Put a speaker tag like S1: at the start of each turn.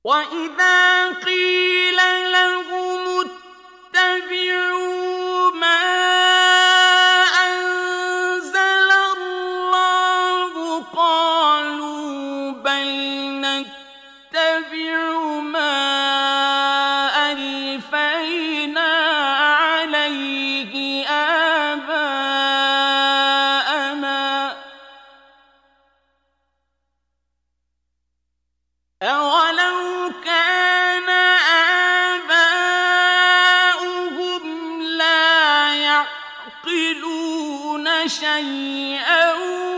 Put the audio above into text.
S1: وَإِذَا قِيلَ لَهُمُ اتَّبِعُوا مَا أَنزَلَ اللَّهُ قَالُوا بَلْ نَتَّبِعُ مَا أَلْفَيْنَا عَلَيْهِ آبَاءَنَا ۚ أَوَلَوْ كَانَ آبَاؤُهُمْ لَا يَعْقِلُونَ شَيْئًا